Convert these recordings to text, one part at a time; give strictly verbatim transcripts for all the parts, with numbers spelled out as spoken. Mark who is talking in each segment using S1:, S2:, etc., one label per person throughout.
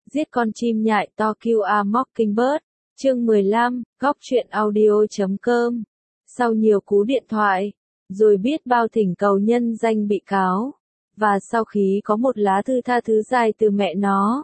S1: Giết con chim nhại to kill a mockingbird. Chương mười lăm, góc truyện audio chấm com. Sau nhiều cú điện thoại, rồi biết bao thỉnh cầu nhân danh bị cáo, và sau khi có một lá thư tha thứ dài từ mẹ nó,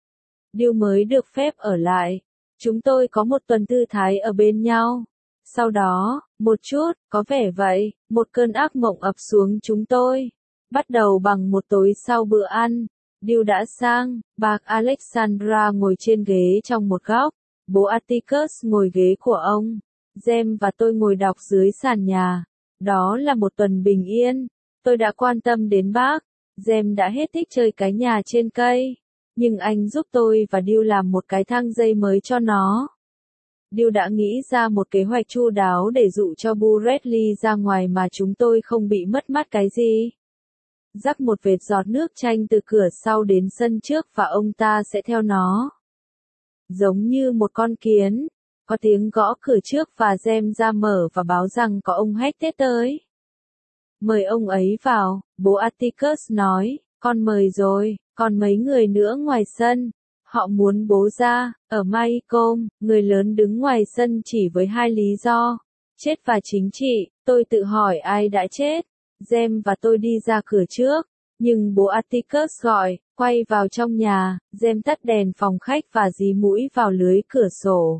S1: Điều mới được phép ở lại. Chúng tôi có một tuần thư thái ở bên nhau. Sau đó, một chút, có vẻ vậy, một cơn ác mộng ập xuống chúng tôi. Bắt đầu bằng một tối sau bữa ăn. Điều đã sang, bà Alexandra ngồi trên ghế trong một góc, bố Atticus ngồi ghế của ông, Jem và tôi ngồi đọc dưới sàn nhà. Đó là một tuần bình yên. Tôi đã quan tâm đến bác. Jem đã hết thích chơi cái nhà trên cây, nhưng anh giúp tôi và Điều làm một cái thang dây mới cho nó. Điều đã nghĩ ra một kế hoạch chu đáo để dụ cho Bradley ra ngoài mà chúng tôi không bị mất mát cái gì. Rắc một vệt giọt nước chanh từ cửa sau đến sân trước và ông ta sẽ theo nó. Giống như một con kiến. Có tiếng gõ cửa trước và Jem ra mở và báo rằng có ông Hackett tới. Mời ông ấy vào, bố Atticus nói, con mời rồi, còn mấy người nữa ngoài sân. Họ muốn bố ra. Ở Maycomb, người lớn đứng ngoài sân chỉ với hai lý do. Chết và chính trị. Tôi tự hỏi ai đã chết. Jem và tôi đi ra cửa trước. Nhưng bố Atticus gọi, quay vào trong nhà. Jem tắt đèn phòng khách và dí mũi vào lưới cửa sổ.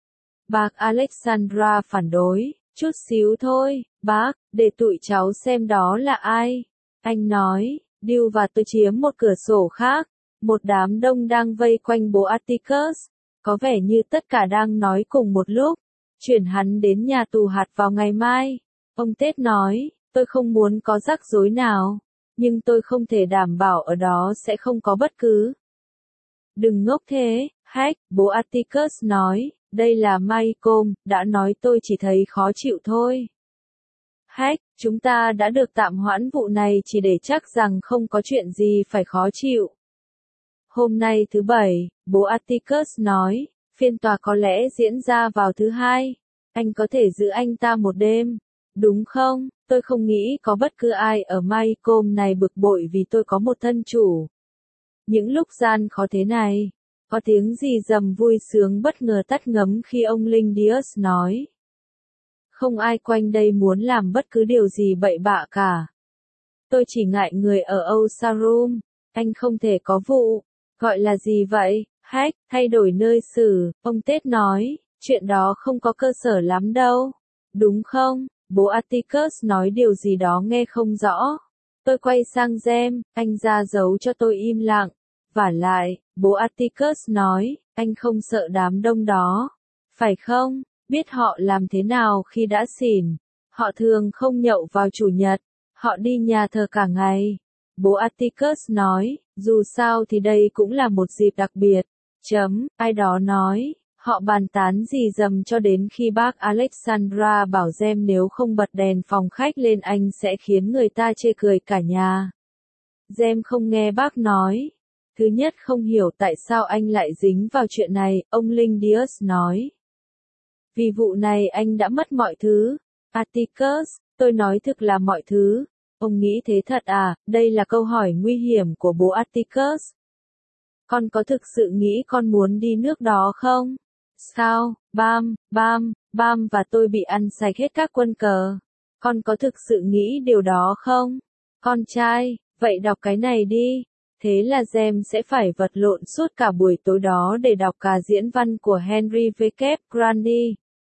S1: Bác Alexandra phản đối. Chút xíu thôi, bác, để tụi cháu xem đó là ai. Anh nói, Điều và tôi chiếm một cửa sổ khác. Một đám đông đang vây quanh bố Atticus. Có vẻ như tất cả đang nói cùng một lúc. Chuyển hắn đến nhà tù hạt vào ngày mai. Ông Ted nói, tôi không muốn có rắc rối nào. Nhưng tôi không thể đảm bảo ở đó sẽ không có bất cứ. Đừng ngốc thế, Hack, bố Atticus nói, đây là Maycomb, đã nói tôi chỉ thấy khó chịu thôi. Hack, chúng ta đã được tạm hoãn vụ này chỉ để chắc rằng không có chuyện gì phải khó chịu. Hôm nay thứ Bảy, bố Atticus nói, phiên tòa có lẽ diễn ra vào thứ Hai. Anh có thể giữ anh ta một đêm, đúng không? Tôi không nghĩ có bất cứ ai ở Maycomb này bực bội vì tôi có một thân chủ. Những lúc gian khó thế này, có tiếng gì rầm vui sướng bất ngờ tắt ngấm khi ông Linh Diaz nói. Không ai quanh đây muốn làm bất cứ điều gì bậy bạ cả. Tôi chỉ ngại người ở Osarum. Anh không thể có vụ. Gọi là gì vậy? Hack, thay đổi nơi xử, ông Ted nói, chuyện đó không có cơ sở lắm đâu. Đúng không? Bố Atticus nói điều gì đó nghe không rõ. Tôi quay sang Jem, anh ra dấu cho tôi im lặng. Vả lại, bố Atticus nói, anh không sợ đám đông đó. Phải không? Biết họ làm thế nào khi đã xỉn. Họ thường không nhậu vào chủ nhật. Họ đi nhà thờ cả ngày. Bố Atticus nói, dù sao thì đây cũng là một dịp đặc biệt. Chấm, ai đó nói, họ bàn tán gì dầm cho đến khi bác Alexandra bảo Jem nếu không bật đèn phòng khách lên anh sẽ khiến người ta chê cười cả nhà. Jem không nghe bác nói. Thứ nhất không hiểu tại sao anh lại dính vào chuyện này, ông Linh Diaz nói. Vì vụ này anh đã mất mọi thứ. Atticus, tôi nói thực là mọi thứ. Ông nghĩ thế thật à? Đây là câu hỏi nguy hiểm của bố Atticus. Con có thực sự nghĩ con muốn đi nước đó không? Sao? Bam, bam, bam và tôi bị ăn sạch hết các quân cờ. Con có thực sự nghĩ điều đó không? Con trai, vậy đọc cái này đi. Thế là Jem sẽ phải vật lộn suốt cả buổi tối đó để đọc cả diễn văn của Henry W. Grundy.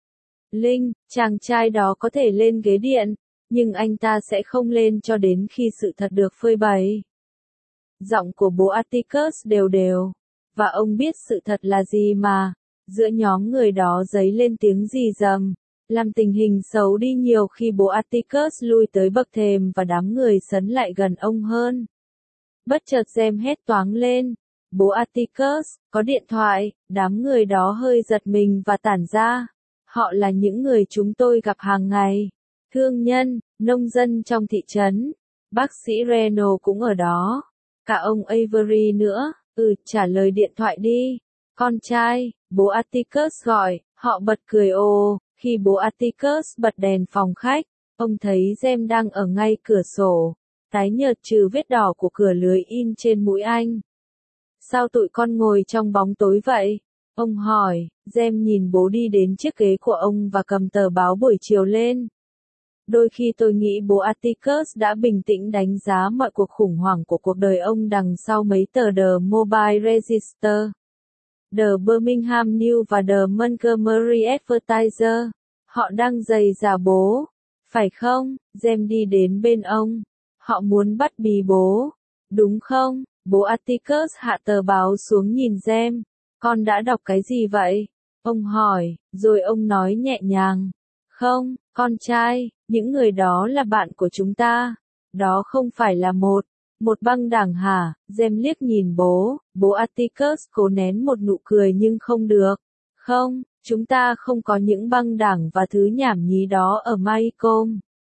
S1: Linh, chàng trai đó có thể lên ghế điện, nhưng anh ta sẽ không lên cho đến khi sự thật được phơi bày. Giọng của bố Atticus đều đều. Và ông biết sự thật là gì mà. Giữa nhóm người đó dấy lên tiếng rì rầm, làm tình hình xấu đi nhiều khi bố Atticus lui tới bậc thềm và đám người sấn lại gần ông hơn. Bất chợt Jem hét toáng lên. Bố Atticus, có điện thoại. Đám người đó hơi giật mình và tản ra. Họ là những người chúng tôi gặp hàng ngày. Thương nhân, nông dân trong thị trấn. Bác sĩ Reno cũng ở đó. Cả ông Avery nữa. Ừ, trả lời điện thoại đi. Con trai, bố Atticus gọi. Họ bật cười ồ. Khi bố Atticus bật đèn phòng khách, ông thấy Jem đang ở ngay cửa sổ. Tái nhợt trừ vết đỏ của cửa lưới in trên mũi anh. Sao tụi con ngồi trong bóng tối vậy? Ông hỏi, Gem nhìn bố đi đến chiếc ghế của ông và cầm tờ báo buổi chiều lên. Đôi khi tôi nghĩ bố Atticus đã bình tĩnh đánh giá mọi cuộc khủng hoảng của cuộc đời ông đằng sau mấy tờ The Mobile Register, The Birmingham News và The Montgomery Advertiser. Họ đang giày giả bố, phải không? Gem đi đến bên ông. Họ muốn bắt bí bố, đúng không? Bố Atticus hạ tờ báo xuống nhìn Gem. Con đã đọc cái gì vậy? Ông hỏi, rồi ông nói nhẹ nhàng. Không, con trai, những người đó là bạn của chúng ta. Đó không phải là một, một băng đảng hả? Gem liếc nhìn bố, bố Atticus cố nén một nụ cười nhưng không được. Không, chúng ta không có những băng đảng và thứ nhảm nhí đó ở Maycomb.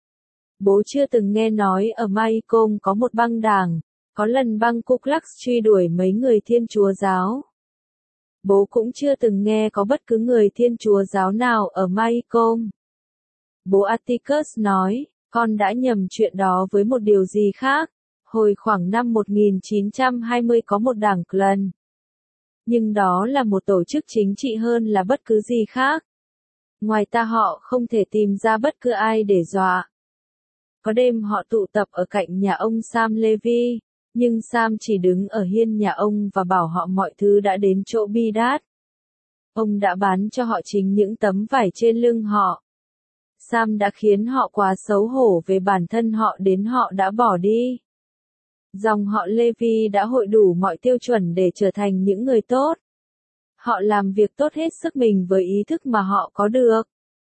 S1: Bố chưa từng nghe nói ở Maycomb có một băng đảng, có lần băng Ku Klux truy đuổi mấy người Thiên Chúa giáo. Bố cũng chưa từng nghe có bất cứ người Thiên Chúa giáo nào ở Maycomb. Bố Atticus nói, con đã nhầm chuyện đó với một điều gì khác. Hồi khoảng năm một nghìn chín trăm hai mươi có một đảng Klan. Nhưng đó là một tổ chức chính trị hơn là bất cứ gì khác. Ngoài ta họ không thể tìm ra bất cứ ai để dọa. Có đêm họ tụ tập ở cạnh nhà ông Sam Levy, nhưng Sam chỉ đứng ở hiên nhà ông và bảo họ mọi thứ đã đến chỗ bi đát. Ông đã bán cho họ chính những tấm vải trên lưng họ. Sam đã khiến họ quá xấu hổ về bản thân họ đến họ đã bỏ đi. Dòng họ Levy đã hội đủ mọi tiêu chuẩn để trở thành những người tốt. Họ làm việc tốt hết sức mình với ý thức mà họ có được.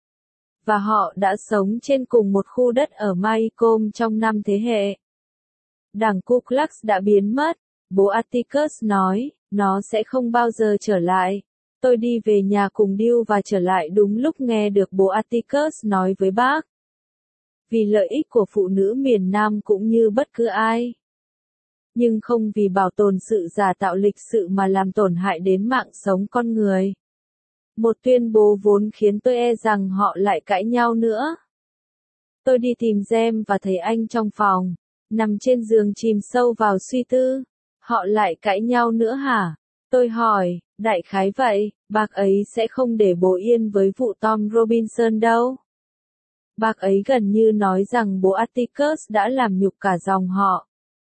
S1: Và họ đã sống trên cùng một khu đất ở Maycomb trong năm thế hệ. Đảng Ku Klux đã biến mất, bố Atticus nói, nó sẽ không bao giờ trở lại. Tôi đi về nhà cùng Bill và trở lại đúng lúc nghe được bố Atticus nói với bác. Vì lợi ích của phụ nữ miền Nam cũng như bất cứ ai. Nhưng không vì bảo tồn sự giả tạo lịch sự mà làm tổn hại đến mạng sống con người. Một tuyên bố vốn khiến tôi e rằng họ lại cãi nhau nữa. Tôi đi tìm Gem và thấy anh trong phòng, nằm trên giường chìm sâu vào suy tư. Họ lại cãi nhau nữa hả? Tôi hỏi, đại khái vậy, bác ấy sẽ không để bố yên với vụ Tom Robinson đâu. Bác ấy gần như nói rằng bố Atticus đã làm nhục cả dòng họ.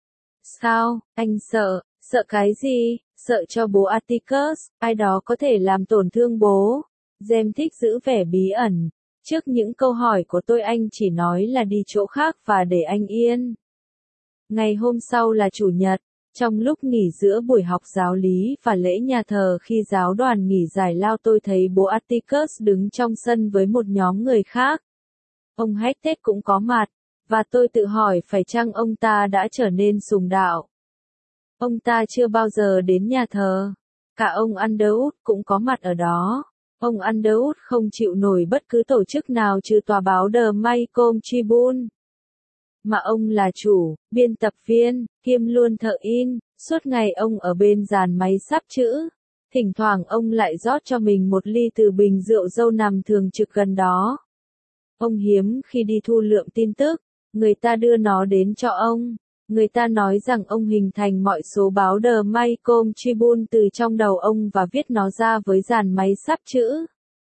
S1: Sao, anh sợ, sợ cái gì? Sợ cho bố Atticus, ai đó có thể làm tổn thương bố. Gem thích giữ vẻ bí ẩn. Trước những câu hỏi của tôi anh chỉ nói là đi chỗ khác và để anh yên. Ngày hôm sau là Chủ nhật, trong lúc nghỉ giữa buổi học giáo lý và lễ nhà thờ khi giáo đoàn nghỉ giải lao tôi thấy bố Atticus đứng trong sân với một nhóm người khác. Ông Hackett cũng có mặt, và tôi tự hỏi phải chăng ông ta đã trở nên sùng đạo. Ông ta chưa bao giờ đến nhà thờ. Cả ông Underwood cũng có mặt ở đó. Ông Underwood không chịu nổi bất cứ tổ chức nào trừ tòa báo The Maycomb Tribune. Mà ông là chủ, biên tập viên, kiêm luôn thợ in, suốt ngày ông ở bên dàn máy sắp chữ. Thỉnh thoảng ông lại rót cho mình một ly từ bình rượu dâu nằm thường trực gần đó. Ông hiếm khi đi thu lượm tin tức, người ta đưa nó đến cho ông. Người ta nói rằng ông hình thành mọi số báo The Maycomb Tribune từ trong đầu ông và viết nó ra với dàn máy sắp chữ.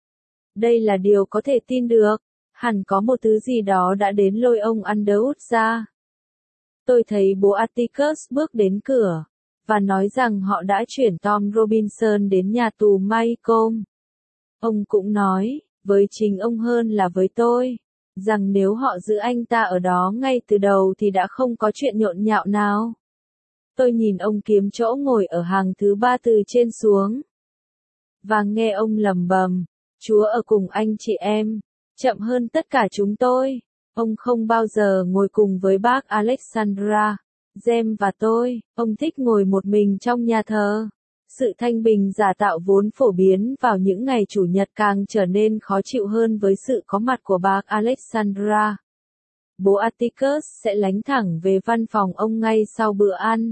S1: Đây là điều có thể tin được. Hẳn có một thứ gì đó đã đến lôi ông Underwood ra. Tôi thấy bố Atticus bước đến cửa, và nói rằng họ đã chuyển Tom Robinson đến nhà tù Maycomb. Ông cũng nói, với chính ông hơn là với tôi, rằng nếu họ giữ anh ta ở đó ngay từ đầu thì đã không có chuyện nhộn nhạo nào. Tôi nhìn ông kiếm chỗ ngồi ở hàng thứ ba từ trên xuống. Và nghe ông lầm bầm, Chúa ở cùng anh chị em, chậm hơn tất cả chúng tôi. Ông không bao giờ ngồi cùng với bác Alexandra, Gem và tôi, ông thích ngồi một mình trong nhà thờ. Sự thanh bình giả tạo vốn phổ biến vào những ngày Chủ nhật càng trở nên khó chịu hơn với sự có mặt của bác Alexandra. Bố Atticus sẽ lánh thẳng về văn phòng ông ngay sau bữa ăn.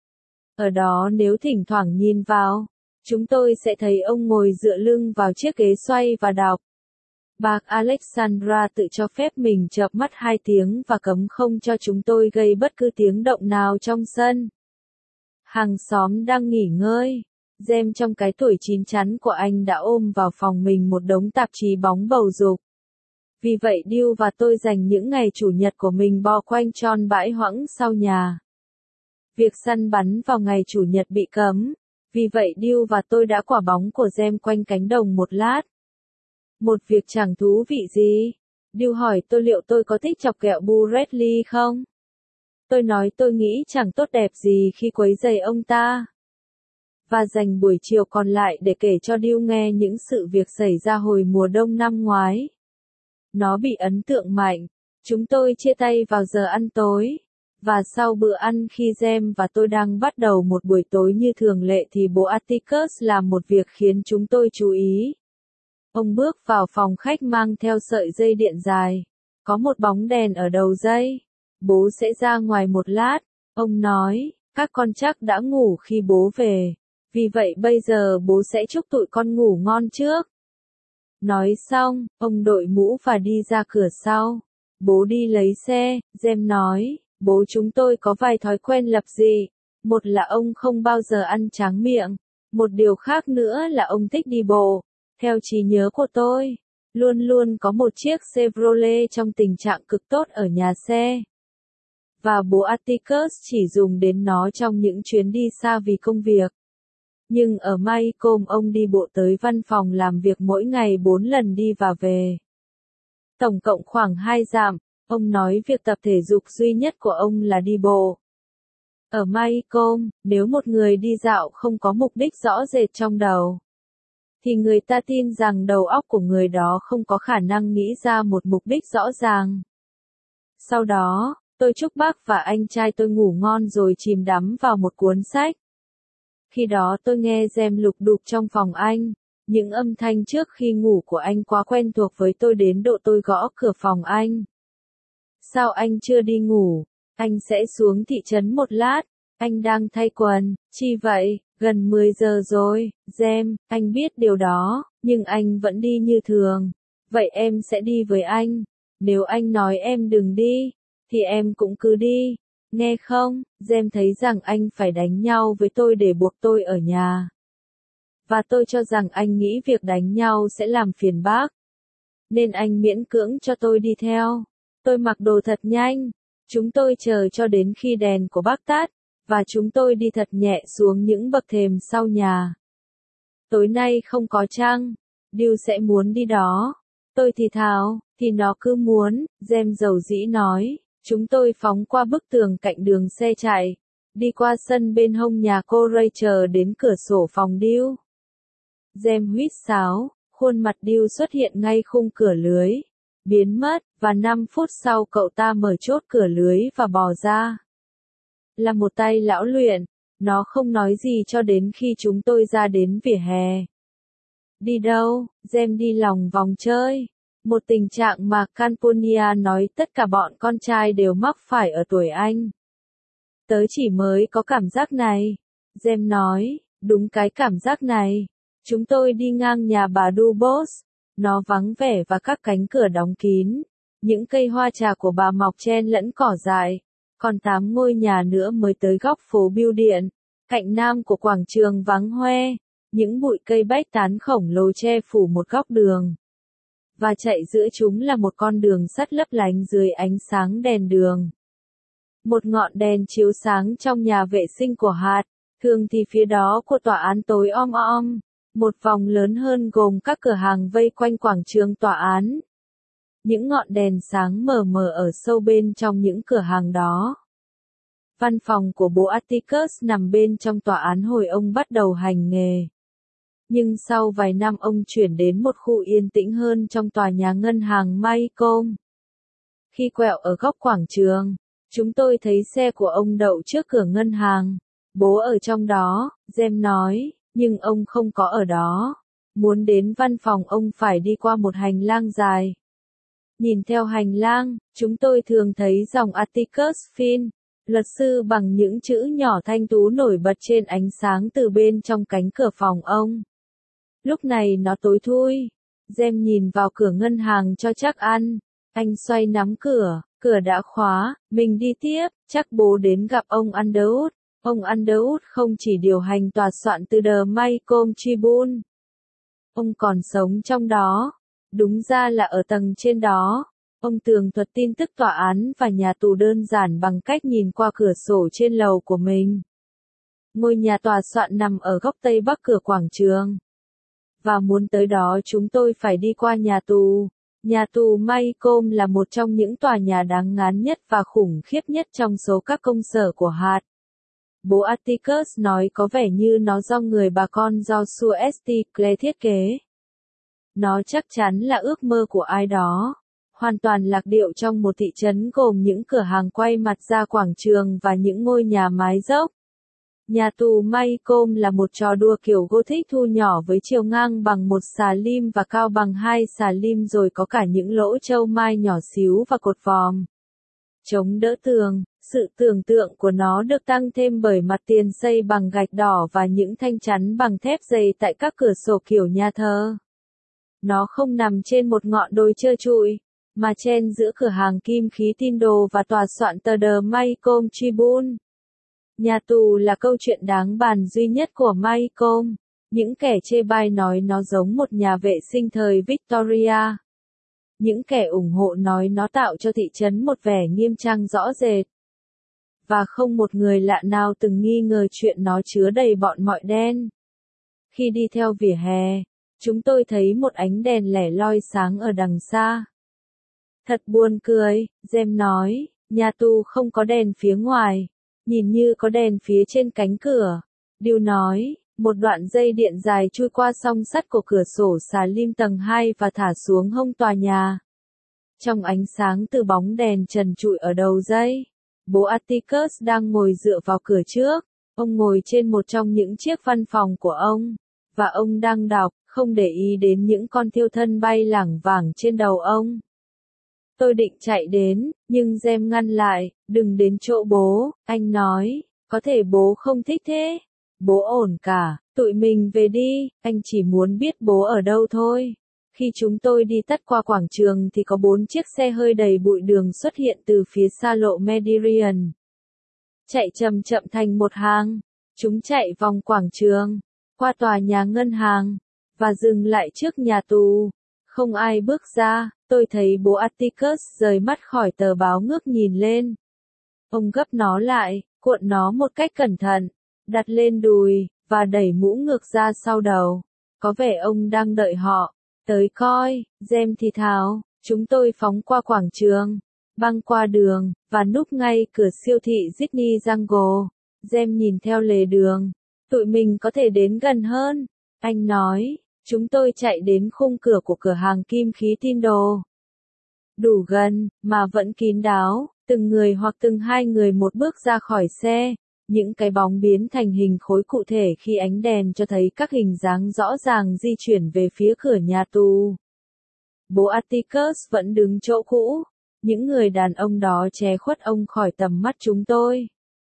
S1: Ở đó nếu thỉnh thoảng nhìn vào, chúng tôi sẽ thấy ông ngồi dựa lưng vào chiếc ghế xoay và đọc. Bác Alexandra tự cho phép mình chợp mắt hai tiếng và cấm không cho chúng tôi gây bất cứ tiếng động nào trong sân. Hàng xóm đang nghỉ ngơi. Gem trong cái tuổi chín chắn của anh đã ôm vào phòng mình một đống tạp chí bóng bầu dục. Vì vậy Dew và tôi dành những ngày chủ nhật của mình bo quanh tròn bãi hoãng sau nhà. Việc săn bắn vào ngày chủ nhật bị cấm. Vì vậy Dew và tôi đã quả bóng của Gem quanh cánh đồng một lát. Một việc chẳng thú vị gì. Dew hỏi tôi liệu tôi có thích chọc ghẹo Bradley không? Tôi nói tôi nghĩ chẳng tốt đẹp gì khi quấy rầy ông ta. Và dành buổi chiều còn lại để kể cho Dew nghe những sự việc xảy ra hồi mùa đông năm ngoái. Nó bị ấn tượng mạnh. Chúng tôi chia tay vào giờ ăn tối. Và sau bữa ăn khi Gem và tôi đang bắt đầu một buổi tối như thường lệ thì bố Atticus làm một việc khiến chúng tôi chú ý. Ông bước vào phòng khách mang theo sợi dây điện dài. Có một bóng đèn ở đầu dây. Bố sẽ ra ngoài một lát. Ông nói, các con chắc đã ngủ khi bố về. Vì vậy bây giờ bố sẽ chúc tụi con ngủ ngon trước. Nói xong, ông đội mũ và đi ra cửa sau. Bố đi lấy xe, Gem nói, bố chúng tôi có vài thói quen lập dị. Một là ông không bao giờ ăn tráng miệng. Một điều khác nữa là ông thích đi bộ. Theo trí nhớ của tôi, luôn luôn có một chiếc Chevrolet trong tình trạng cực tốt ở nhà xe. Và bố Atticus chỉ dùng đến nó trong những chuyến đi xa vì công việc. Nhưng ở Maycomb ông đi bộ tới văn phòng làm việc mỗi ngày bốn lần đi và về. Tổng cộng khoảng hai dặm, ông nói việc tập thể dục duy nhất của ông là đi bộ. Ở Maycomb, nếu một người đi dạo không có mục đích rõ rệt trong đầu, thì người ta tin rằng đầu óc của người đó không có khả năng nghĩ ra một mục đích rõ ràng. Sau đó, tôi chúc bác và anh trai tôi ngủ ngon rồi chìm đắm vào một cuốn sách. Khi đó tôi nghe Gem lục đục trong phòng anh. Những âm thanh trước khi ngủ của anh quá quen thuộc với tôi đến độ tôi gõ cửa phòng anh. Sao anh chưa đi ngủ? Anh sẽ xuống thị trấn một lát. Anh đang thay quần. Chi vậy? Gần mười giờ rồi. Gem, anh biết điều đó, nhưng anh vẫn đi như thường. Vậy em sẽ đi với anh. Nếu anh nói em đừng đi, thì em cũng cứ đi. Nghe không? Gem thấy rằng anh phải đánh nhau với tôi để buộc tôi ở nhà. Và tôi cho rằng anh nghĩ việc đánh nhau sẽ làm phiền bác. Nên anh miễn cưỡng cho tôi đi theo. Tôi mặc đồ thật nhanh. Chúng tôi chờ cho đến khi đèn của bác tắt. Và chúng tôi đi thật nhẹ xuống những bậc thềm sau nhà. Tối nay không có trăng. Dew sẽ muốn đi đó. Tôi thì thào, thì nó cứ muốn, Gem dầu dĩ nói. Chúng tôi phóng qua bức tường cạnh đường xe chạy. Đi qua sân bên hông nhà cô Rachel đến cửa sổ phòng Dew. Gem huýt sáo, khuôn mặt Dew xuất hiện ngay khung cửa lưới. Biến mất, và năm phút sau cậu ta mở chốt cửa lưới và bò ra. Là một tay lão luyện, nó không nói gì cho đến khi chúng tôi ra đến vỉa hè. Đi đâu? Gem đi lòng vòng chơi. Một tình trạng mà Calpurnia nói tất cả bọn con trai đều mắc phải ở tuổi anh. Tớ chỉ mới có cảm giác này. Gem nói, đúng cái cảm giác này. Chúng tôi đi ngang nhà bà Dubose. Nó vắng vẻ và các cánh cửa đóng kín. Những cây hoa trà của bà mọc chen lẫn cỏ dại. Còn tám ngôi nhà nữa mới tới góc phố Bưu Điện. Cạnh nam của quảng trường vắng hoe. Những bụi cây bách tán khổng lồ che phủ một góc đường. Và chạy giữa chúng là một con đường sắt lấp lánh dưới ánh sáng đèn đường. Một ngọn đèn chiếu sáng trong nhà vệ sinh của hạt. Thường thì phía đó của tòa án tối om om. Một vòng lớn hơn gồm các cửa hàng vây quanh quảng trường tòa án. Những ngọn đèn sáng mờ mờ ở sâu bên trong những cửa hàng đó. Văn phòng của bố Atticus nằm bên trong tòa án hồi ông bắt đầu hành nghề. Nhưng sau vài năm ông chuyển đến một khu yên tĩnh hơn trong tòa nhà ngân hàng Maycomb. Khi quẹo ở góc quảng trường, chúng tôi thấy xe của ông đậu trước cửa ngân hàng. Bố ở trong đó, Gem nói, nhưng ông không có ở đó. Muốn đến văn phòng ông phải đi qua một hành lang dài. Nhìn theo hành lang, chúng tôi thường thấy dòng Atticus Finn, luật sư bằng những chữ nhỏ thanh tú nổi bật trên ánh sáng từ bên trong cánh cửa phòng ông. Lúc này nó tối thui. Gem nhìn vào cửa ngân hàng cho chắc ăn. Anh xoay nắm cửa, cửa đã khóa, mình đi tiếp, chắc bố đến gặp ông Underwood. Ông Underwood không chỉ điều hành tòa soạn từ The Maycomb Tribune. Ông còn sống trong đó. Đúng ra là ở tầng trên đó. Ông tường thuật tin tức tòa án và nhà tù đơn giản bằng cách nhìn qua cửa sổ trên lầu của mình. Ngôi nhà tòa soạn nằm ở góc tây bắc cửa quảng trường. Và muốn tới đó chúng tôi phải đi qua nhà tù. Nhà tù Maycomb là một trong những tòa nhà đáng ngán nhất và khủng khiếp nhất trong số các công sở của hạt. Bố Atticus nói có vẻ như nó do người bà con Joshua Stiglitz thiết kế. Nó chắc chắn là ước mơ của ai đó. Hoàn toàn lạc điệu trong một thị trấn gồm những cửa hàng quay mặt ra quảng trường và những ngôi nhà mái dốc. Nhà tù Maycomb là một trò đùa kiểu Gothic thu nhỏ với chiều ngang bằng một xà lim và cao bằng hai xà lim, rồi có cả những lỗ châu mai nhỏ xíu và cột vòm chống đỡ tường. Sự tưởng tượng của nó được tăng thêm bởi mặt tiền xây bằng gạch đỏ và những thanh chắn bằng thép dày tại các cửa sổ kiểu nhà thờ. Nó không nằm trên một ngọn đồi trơ trụi, mà chen giữa cửa hàng kim khí tin đồ và tòa soạn tờ The Maycomb Tribune. Nhà tù là câu chuyện đáng bàn duy nhất của Maycomb. Những kẻ chê bai nói nó giống một nhà vệ sinh thời Victoria. Những kẻ ủng hộ nói nó tạo cho thị trấn một vẻ nghiêm trang rõ rệt. Và không một người lạ nào từng nghi ngờ chuyện nó chứa đầy bọn mọi đen. Khi đi theo vỉa hè, chúng tôi thấy một ánh đèn lẻ loi sáng ở đằng xa. Thật buồn cười, Jem nói, nhà tù không có đèn phía ngoài, nhìn như có đèn phía trên cánh cửa. Điều nói, một đoạn dây điện dài chui qua song sắt của cửa sổ xà lim tầng hai và thả xuống hông tòa nhà. Trong ánh sáng từ bóng đèn trần trụi ở đầu dây, bố Atticus đang ngồi dựa vào cửa trước. Ông ngồi trên một trong những chiếc văn phòng của ông, và ông đang đọc, không để ý đến những con thiêu thân bay lảng vảng trên đầu ông. Tôi định chạy đến, nhưng Jem ngăn lại, đừng đến chỗ bố, anh nói, có thể bố không thích thế. Bố ổn cả, tụi mình về đi, anh chỉ muốn biết bố ở đâu thôi. Khi chúng tôi đi tắt qua quảng trường thì có bốn chiếc xe hơi đầy bụi đường xuất hiện từ phía xa lộ Mediterranean. Chạy chậm chậm thành một hàng, chúng chạy vòng quảng trường, qua tòa nhà ngân hàng, và dừng lại trước nhà tù. Không ai bước ra, tôi thấy bố Atticus rời mắt khỏi tờ báo ngước nhìn lên. Ông gấp nó lại, cuộn nó một cách cẩn thận, đặt lên đùi, và đẩy mũ ngược ra sau đầu. Có vẻ ông đang đợi họ tới coi. Jem thì thào, chúng tôi phóng qua quảng trường, băng qua đường, và núp ngay cửa siêu thị Disney Jungle. Jem nhìn theo lề đường. Tụi mình có thể đến gần hơn, anh nói. Chúng tôi chạy đến khung cửa của cửa hàng kim khí tin đồ. Đủ gần, mà vẫn kín đáo, từng người hoặc từng hai người một bước ra khỏi xe. Những cái bóng biến thành hình khối cụ thể khi ánh đèn cho thấy các hình dáng rõ ràng di chuyển về phía cửa nhà tù. Bố Atticus vẫn đứng chỗ cũ. Những người đàn ông đó che khuất ông khỏi tầm mắt chúng tôi.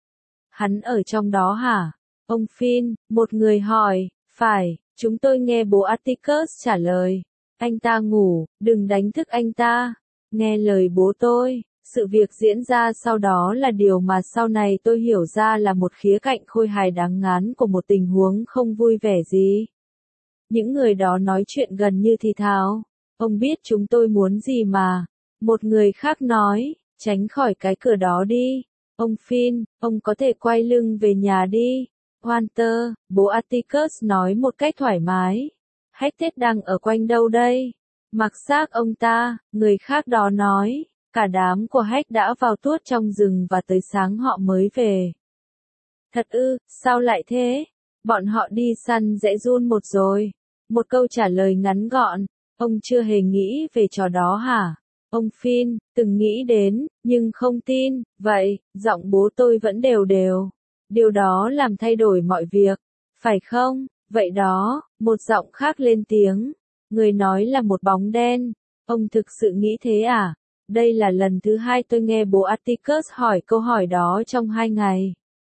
S1: Hắn ở trong đó hả? Ông Finn, một người hỏi. Phải, chúng tôi nghe bố Atticus trả lời. Anh ta ngủ, đừng đánh thức anh ta. Nghe lời bố tôi. Sự việc diễn ra sau đó là điều mà sau này tôi hiểu ra là một khía cạnh khôi hài đáng ngán của một tình huống không vui vẻ gì. Những người đó nói chuyện gần như thì thào. Ông biết chúng tôi muốn gì mà. Một người khác nói, tránh khỏi cái cửa đó đi. Ông Finn, ông có thể quay lưng về nhà đi. Walter, bố Atticus nói một cách thoải mái. Hackett đang ở quanh đâu đây? Mặc xác ông ta, người khác đó nói. Cả đám của Hack đã vào tuốt trong rừng và tới sáng họ mới về. Thật ư, sao lại thế? Bọn họ đi săn dễ run một rồi. Một câu trả lời ngắn gọn. Ông chưa hề nghĩ về trò đó hả? Ông Finn, từng nghĩ đến, nhưng không tin. Vậy, giọng bố tôi vẫn đều đều. Điều đó làm thay đổi mọi việc. Phải không? Vậy đó, một giọng khác lên tiếng. Người nói là một bóng đen. Ông thực sự nghĩ thế à? Đây là lần thứ hai tôi nghe bố Atticus hỏi câu hỏi đó trong hai ngày.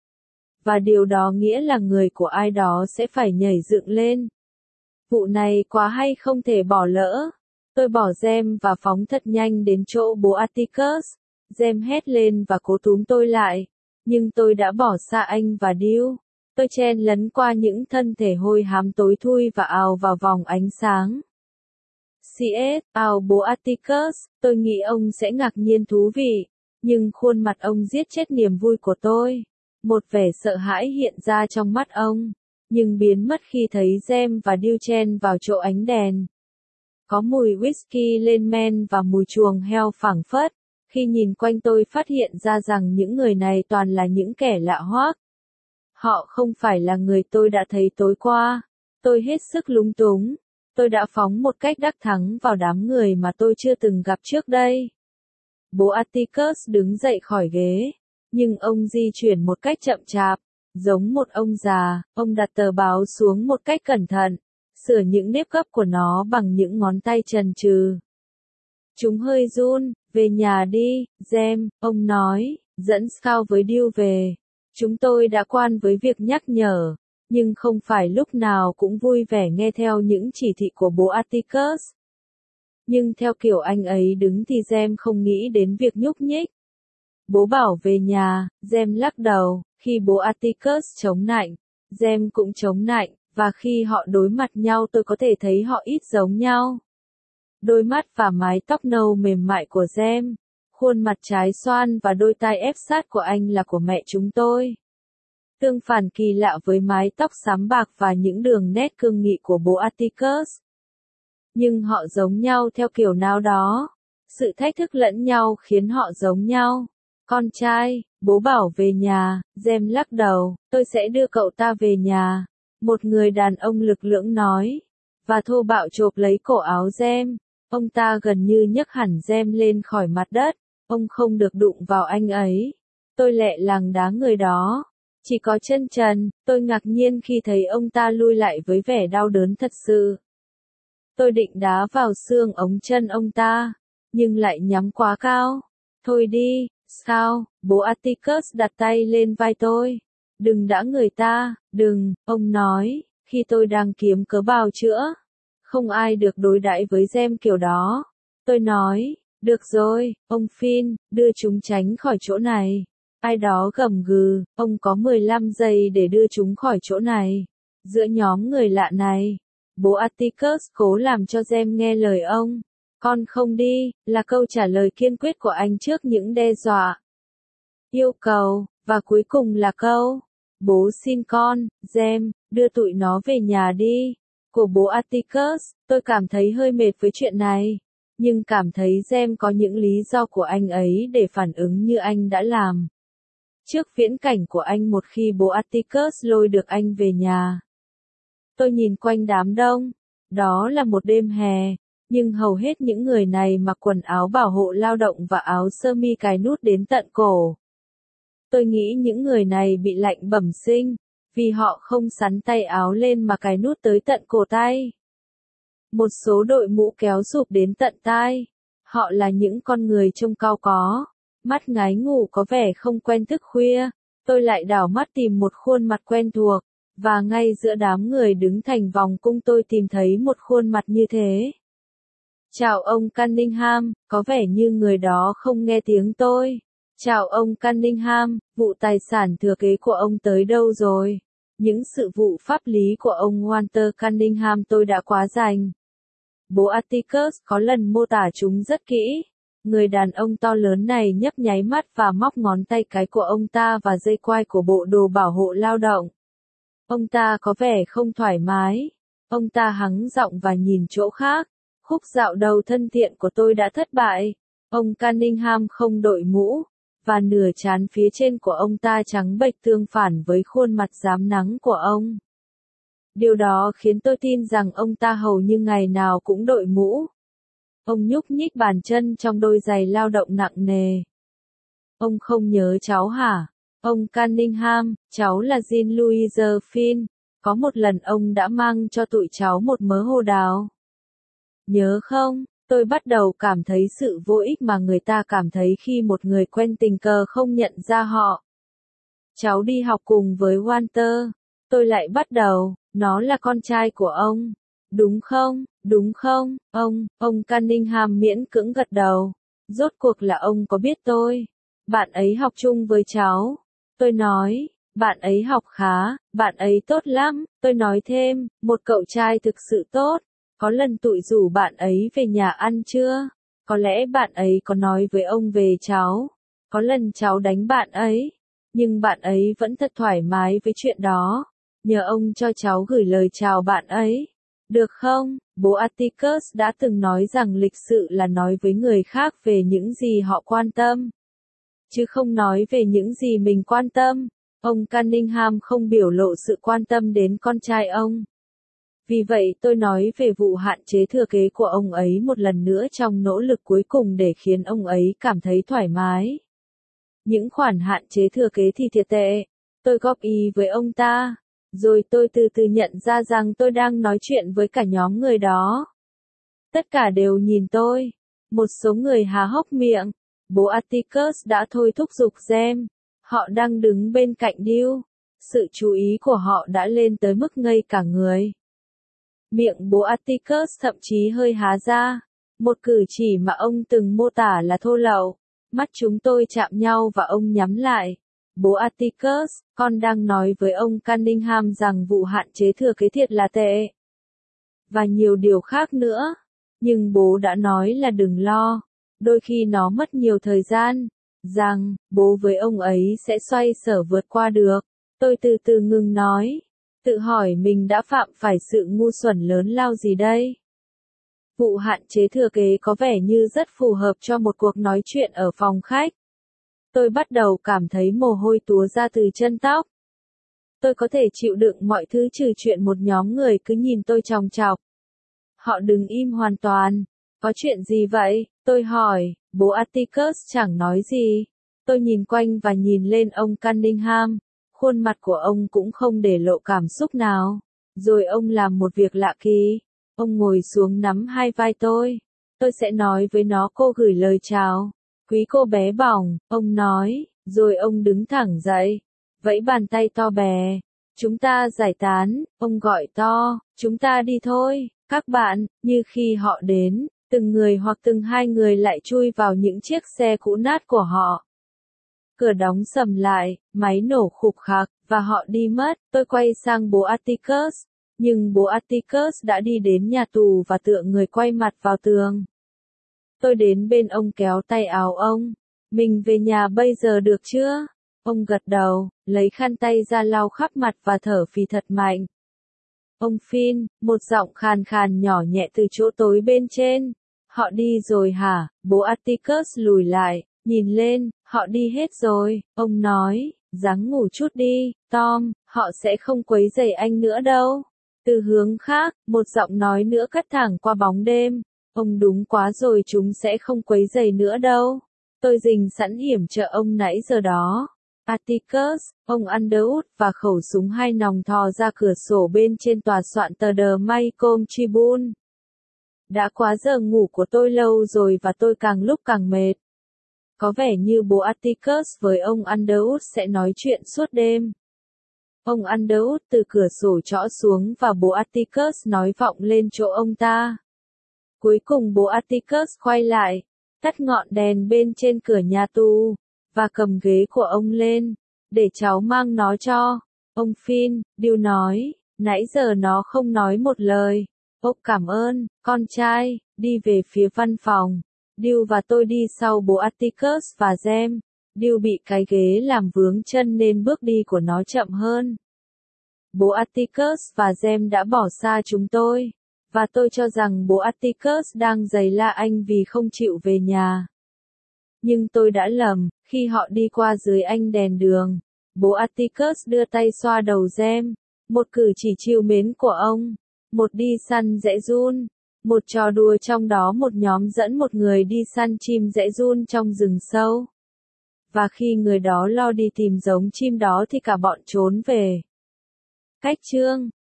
S1: Và điều đó nghĩa là người của ai đó sẽ phải nhảy dựng lên. Vụ này quá hay không thể bỏ lỡ. Tôi bỏ Jem và phóng thật nhanh đến chỗ bố Atticus. Jem hét lên và cố túm tôi lại. Nhưng tôi đã bỏ xa anh và Deal. Tôi chen lấn qua những thân thể hôi hám tối thui và ào vào vòng ánh sáng. xê ét, ào bố Atticus, tôi nghĩ ông sẽ ngạc nhiên thú vị. Nhưng khuôn mặt ông giết chết niềm vui của tôi. Một vẻ sợ hãi hiện ra trong mắt ông, nhưng biến mất khi thấy Gem và Deal chen vào chỗ ánh đèn. Có mùi whisky lên men và mùi chuồng heo phảng phất. Khi nhìn quanh tôi phát hiện ra rằng những người này toàn là những kẻ lạ hoắc. Họ không phải là người tôi đã thấy tối qua. Tôi hết sức lúng túng. Tôi đã phóng một cách đắc thắng vào đám người mà tôi chưa từng gặp trước đây. Bố Atticus đứng dậy khỏi ghế, nhưng ông di chuyển một cách chậm chạp, giống một ông già. Ông đặt tờ báo xuống một cách cẩn thận, sửa những nếp gấp của nó bằng những ngón tay trần trừ. Chúng hơi run. Về nhà đi, Gem, ông nói, dẫn Scout với Deal về. Chúng tôi đã quen với việc nhắc nhở, nhưng không phải lúc nào cũng vui vẻ nghe theo những chỉ thị của bố Atticus. Nhưng theo kiểu anh ấy đứng thì Gem không nghĩ đến việc nhúc nhích. Bố bảo về nhà, Gem lắc đầu. Khi bố Atticus chống nạnh, Gem cũng chống nạnh, và khi họ đối mặt nhau tôi có thể thấy họ ít giống nhau. Đôi mắt và mái tóc nâu mềm mại của Gem, khuôn mặt trái xoan và đôi tai ép sát của anh là của mẹ chúng tôi. Tương phản kỳ lạ với mái tóc xám bạc và những đường nét cương nghị của bố Atticus. Nhưng họ giống nhau theo kiểu nào đó. Sự thách thức lẫn nhau khiến họ giống nhau. Con trai, bố bảo về nhà, Gem lắc đầu, tôi sẽ đưa cậu ta về nhà. Một người đàn ông lực lưỡng nói, và thô bạo chộp lấy cổ áo Gem. Ông ta gần như nhấc hẳn Gem lên khỏi mặt đất. Ông không được đụng vào anh ấy. Tôi lẹ làng đá người đó. Chỉ có chân trần. Tôi ngạc nhiên khi thấy ông ta lui lại với vẻ đau đớn thật sự. Tôi định đá vào xương ống chân ông ta, nhưng lại nhắm quá cao. Thôi đi, sao? Bố Atticus đặt tay lên vai tôi. Đừng đá người ta, đừng, ông nói, khi tôi đang kiếm cớ bào chữa. Không ai được đối đãi với Gem kiểu đó. Tôi nói, được rồi, ông Finn, đưa chúng tránh khỏi chỗ này. Ai đó gầm gừ, ông có mười lăm giây để đưa chúng khỏi chỗ này. Giữa nhóm người lạ này, bố Atticus cố làm cho Gem nghe lời ông. Con không đi, là câu trả lời kiên quyết của anh trước những đe dọa, yêu cầu, và cuối cùng là câu, bố xin con, Gem, đưa tụi nó về nhà đi. Của bố Atticus, tôi cảm thấy hơi mệt với chuyện này, nhưng cảm thấy Gem có những lý do của anh ấy để phản ứng như anh đã làm. Trước viễn cảnh của anh một khi bố Atticus lôi được anh về nhà. Tôi nhìn quanh đám đông. Đó là một đêm hè, nhưng hầu hết những người này mặc quần áo bảo hộ lao động và áo sơ mi cài nút đến tận cổ. Tôi nghĩ những người này bị lạnh bẩm sinh, vì họ không xắn tay áo lên mà cài nút tới tận cổ tay. Một số đội mũ kéo sụp đến tận tai. Họ là những con người trông cao có, mắt ngái ngủ có vẻ không quen thức khuya. Tôi lại đảo mắt tìm một khuôn mặt quen thuộc, và ngay giữa đám người đứng thành vòng cung tôi tìm thấy một khuôn mặt như thế. Chào ông Cunningham, có vẻ như người đó không nghe tiếng tôi. Chào ông Cunningham, vụ tài sản thừa kế của ông tới đâu rồi? Những sự vụ pháp lý của ông Walter Cunningham tôi đã quá rành. Bố Atticus có lần mô tả chúng rất kỹ. Người đàn ông to lớn này nhấp nháy mắt và móc ngón tay cái của ông ta và dây quai của bộ đồ bảo hộ lao động. Ông ta có vẻ không thoải mái. Ông ta hắng giọng và nhìn chỗ khác. Khúc dạo đầu thân thiện của tôi đã thất bại. Ông Cunningham không đội mũ, và nửa trán phía trên của ông ta trắng bệch tương phản với khuôn mặt rám nắng của ông. Điều đó khiến tôi tin rằng ông ta hầu như ngày nào cũng đội mũ. Ông nhúc nhích bàn chân trong đôi giày lao động nặng nề. Ông không nhớ cháu hả? Ông Cunningham, cháu là Jean Louise Finn. Có một lần ông đã mang cho tụi cháu một mớ hồ đào. Nhớ không? Tôi bắt đầu cảm thấy sự vô ích mà người ta cảm thấy khi một người quen tình cờ không nhận ra họ. Cháu đi học cùng với Walter. Tôi lại bắt đầu, nó là con trai của ông. Đúng không? Đúng không? Ông, ông Cunningham miễn cưỡng gật đầu. Rốt cuộc là ông có biết tôi. Bạn ấy học chung với cháu. Tôi nói, bạn ấy học khá, bạn ấy tốt lắm. Tôi nói thêm, một cậu trai thực sự tốt. Có lần tụi rủ bạn ấy về nhà ăn chưa? Có lẽ bạn ấy có nói với ông về cháu. Có lần cháu đánh bạn ấy. Nhưng bạn ấy vẫn thật thoải mái với chuyện đó. Nhờ ông cho cháu gửi lời chào bạn ấy. Được không? Bố Atticus đã từng nói rằng lịch sự là nói với người khác về những gì họ quan tâm, chứ không nói về những gì mình quan tâm. Ông Cunningham không biểu lộ sự quan tâm đến con trai ông. Vì vậy tôi nói về vụ hạn chế thừa kế của ông ấy một lần nữa trong nỗ lực cuối cùng để khiến ông ấy cảm thấy thoải mái. Những khoản hạn chế thừa kế thì thiệt tệ. Tôi góp ý với ông ta. Rồi tôi từ từ nhận ra rằng tôi đang nói chuyện với cả nhóm người đó. Tất cả đều nhìn tôi. Một số người há hốc miệng. Bố Atticus đã thôi thúc giục Gem. Họ đang đứng bên cạnh Dew. Sự chú ý của họ đã lên tới mức ngây cả người. Miệng bố Atticus thậm chí hơi há ra. Một cử chỉ mà ông từng mô tả là thô lậu. Mắt chúng tôi chạm nhau và ông nhắm lại. Bố Atticus, con đang nói với ông Cunningham rằng vụ hạn chế thừa kế thiệt là tệ. Và nhiều điều khác nữa. Nhưng bố đã nói là đừng lo. Đôi khi nó mất nhiều thời gian. Rằng, bố với ông ấy sẽ xoay sở vượt qua được. Tôi từ từ ngừng nói. Tự hỏi mình đã phạm phải sự ngu xuẩn lớn lao gì đây? Vụ hạn chế thừa kế có vẻ như rất phù hợp cho một cuộc nói chuyện ở phòng khách. Tôi bắt đầu cảm thấy mồ hôi túa ra từ chân tóc. Tôi có thể chịu đựng mọi thứ trừ chuyện một nhóm người cứ nhìn tôi chòng chọc. Họ đừng im hoàn toàn. Có chuyện gì vậy? Tôi hỏi. Bố Atticus chẳng nói gì. Tôi nhìn quanh và nhìn lên ông Cunningham. Khuôn mặt của ông cũng không để lộ cảm xúc nào. Rồi ông làm một việc lạ kỳ. Ông ngồi xuống nắm hai vai tôi. Tôi sẽ nói với nó cô gửi lời chào. Quý cô bé bỏng, ông nói. Rồi ông đứng thẳng dậy. Vẫy bàn tay to bè. Chúng ta giải tán, ông gọi to. Chúng ta đi thôi, các bạn. Như khi họ đến, từng người hoặc từng hai người lại chui vào những chiếc xe cũ nát của họ. Cửa đóng sầm lại, máy nổ khục khạc, và họ đi mất. Tôi quay sang bố Atticus. Nhưng bố Atticus đã đi đến nhà tù và tựa người quay mặt vào tường. Tôi đến bên ông kéo tay áo ông. Mình về nhà bây giờ được chưa? Ông gật đầu, lấy khăn tay ra lau khắp mặt và thở phì thật mạnh. Ông Finn, một giọng khàn khàn nhỏ nhẹ từ chỗ tối bên trên. Họ đi rồi hả? Bố Atticus lùi lại, nhìn lên, họ đi hết rồi. Ông nói, ráng ngủ chút đi, Tom, họ sẽ không quấy rầy anh nữa đâu. Từ hướng khác, một giọng nói nữa cắt thẳng qua bóng đêm. Ông đúng quá rồi, chúng sẽ không quấy rầy nữa đâu. Tôi rình sẵn hiểm trợ ông nãy giờ đó. Atticus, ông Underwood và khẩu súng hai nòng thò ra cửa sổ bên trên tòa soạn tờ The Maycomb Tribune. Đã quá giờ ngủ của tôi lâu rồi và tôi càng lúc càng mệt. Có vẻ như bố Atticus với ông Underwood sẽ nói chuyện suốt đêm. Ông Underwood từ cửa sổ trõ xuống và bố Atticus nói vọng lên chỗ ông ta. Cuối cùng bố Atticus quay lại, tắt ngọn đèn bên trên cửa nhà tù, và cầm ghế của ông lên, để cháu mang nó cho. Ông Finn, Dew nói, nãy giờ nó không nói một lời. Ốc cảm ơn, con trai, đi về phía văn phòng. Dew và tôi đi sau bố Atticus và Gem. Dew bị cái ghế làm vướng chân nên bước đi của nó chậm hơn. Bố Atticus và Gem đã bỏ xa chúng tôi. Và tôi cho rằng bố Atticus đang giày la anh vì không chịu về nhà. Nhưng tôi đã lầm, khi họ đi qua dưới ánh đèn đường. Bố Atticus đưa tay xoa đầu Gem. Một cử chỉ trìu mến của ông. Một đi săn dễ run. Một trò đùa trong đó một nhóm dẫn một người đi săn chim dễ run trong rừng sâu. Và khi người đó lo đi tìm giống chim đó thì cả bọn trốn về. Cách chương